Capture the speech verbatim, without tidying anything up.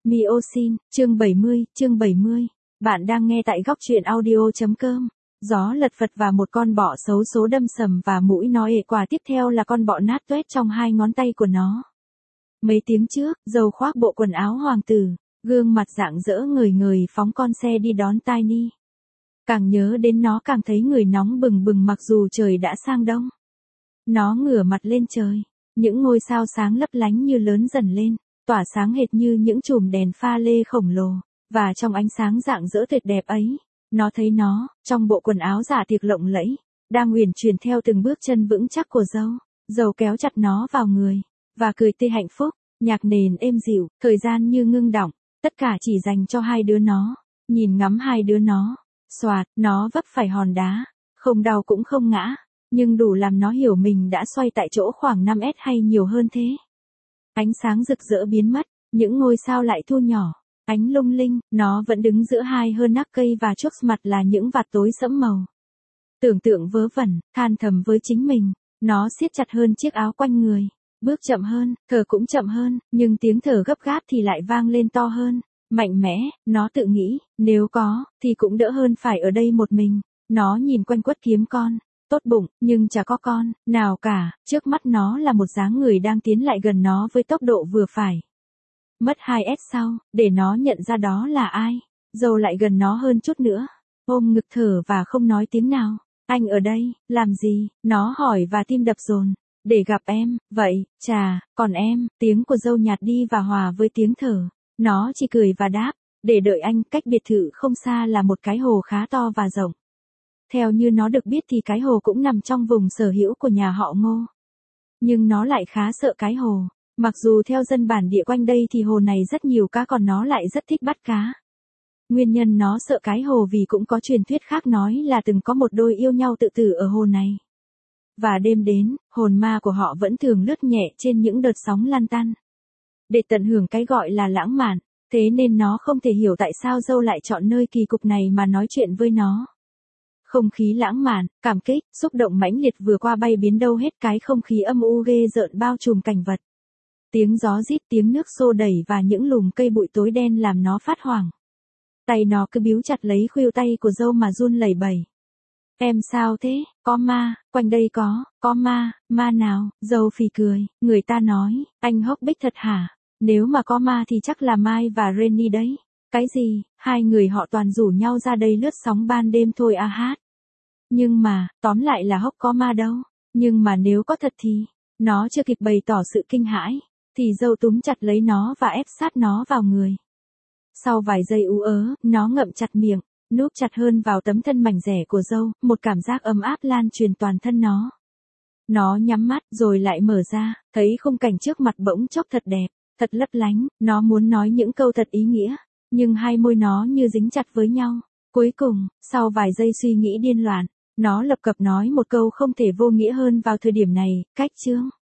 Miosin, chương bảy mươi, chương bảy mươi. Bạn đang nghe tại góc truyện audio chấm com. Gió lật phật và một con bọ xấu số đâm sầm và mũi nó ệ quả tiếp theo là con bọ nát toét trong hai ngón tay của nó. Mấy tiếng trước, dâu khoác bộ quần áo hoàng tử, gương mặt rạng rỡ ngời ngời phóng con xe đi đón Tiny. Càng nhớ đến nó càng thấy người nóng bừng bừng mặc dù trời đã sang đông. Nó ngửa mặt lên trời, những ngôi sao sáng lấp lánh như lớn dần lên, tỏa sáng hệt như những chùm đèn pha lê khổng lồ, và trong ánh sáng rạng rỡ tuyệt đẹp ấy, nó thấy nó, trong bộ quần áo giả tiệc lộng lẫy, đang uyển chuyển theo từng bước chân vững chắc của dâu. Dâu kéo chặt nó vào người, và cười tươi hạnh phúc, nhạc nền êm dịu, thời gian như ngưng đọng, tất cả chỉ dành cho hai đứa nó, nhìn ngắm hai đứa nó, xoạt, nó vấp phải hòn đá, không đau cũng không ngã, nhưng đủ làm nó hiểu mình đã xoay tại chỗ khoảng năm mét hay nhiều hơn thế. Ánh sáng rực rỡ biến mất, những ngôi sao lại thu nhỏ, ánh lung linh, nó vẫn đứng giữa hai hơ nắc cây và trước mặt là những vạt tối sẫm màu. Tưởng tượng vớ vẩn, than thầm với chính mình, nó siết chặt hơn chiếc áo quanh người, bước chậm hơn, thở cũng chậm hơn, nhưng tiếng thở gấp gáp thì lại vang lên to hơn, mạnh mẽ, nó tự nghĩ, nếu có, thì cũng đỡ hơn phải ở đây một mình. Nó nhìn quanh quất kiếm con, tốt bụng, nhưng chả có con nào cả, trước mắt nó là một dáng người đang tiến lại gần nó với tốc độ vừa phải. Mất hai mét sau, để nó nhận ra đó là ai, dâu lại gần nó hơn chút nữa, ôm ngực thở và không nói tiếng nào. Anh ở đây, làm gì? Nó hỏi và tim đập dồn. Để gặp em, vậy, chà, còn em, tiếng của dâu nhạt đi và hòa với tiếng thở. Nó chỉ cười và đáp, để đợi anh. Cách biệt thự không xa là một cái hồ khá to và rộng. Theo như nó được biết thì cái hồ cũng nằm trong vùng sở hữu của nhà họ Ngô. Nhưng nó lại khá sợ cái hồ. Mặc dù theo dân bản địa quanh đây thì hồ này rất nhiều cá còn nó lại rất thích bắt cá. Nguyên nhân nó sợ cái hồ vì cũng có truyền thuyết khác nói là từng có một đôi yêu nhau tự tử ở hồ này. Và đêm đến, hồn ma của họ vẫn thường lướt nhẹ trên những đợt sóng lăn tăn. Để tận hưởng cái gọi là lãng mạn, thế nên nó không thể hiểu tại sao dâu lại chọn nơi kỳ cục này mà nói chuyện với nó. Không khí lãng mạn, cảm kích, xúc động mãnh liệt vừa qua bay biến đâu hết cái không khí âm u ghê rợn bao trùm cảnh vật. Tiếng gió rít, tiếng nước xô đẩy và những lùm cây bụi tối đen làm nó phát hoảng. Tay nó cứ bíu chặt lấy khuỷu tay của dâu mà run lẩy bẩy. Em sao thế, có ma, quanh đây có, có ma, ma nào, dâu phì cười, người ta nói, anh hốc bích thật hả, nếu mà có ma thì chắc là Mai và Renny đấy. Cái gì, hai người họ toàn rủ nhau ra đây lướt sóng ban đêm thôi à hát. Nhưng mà, tóm lại là hốc có ma đâu, nhưng mà nếu có thật thì, nó chưa kịp bày tỏ sự kinh hãi, thì dâu túm chặt lấy nó và ép sát nó vào người. Sau vài giây ú ớ, nó ngậm chặt miệng, núp chặt hơn vào tấm thân mảnh dẻ của dâu, một cảm giác ấm áp lan truyền toàn thân nó. Nó nhắm mắt rồi lại mở ra, thấy khung cảnh trước mặt bỗng chốc thật đẹp, thật lấp lánh, nó muốn nói những câu thật ý nghĩa, nhưng hai môi nó như dính chặt với nhau. Cuối cùng, sau vài giây suy nghĩ điên loạn, nó lập cập nói một câu không thể vô nghĩa hơn vào thời điểm này, cách chương.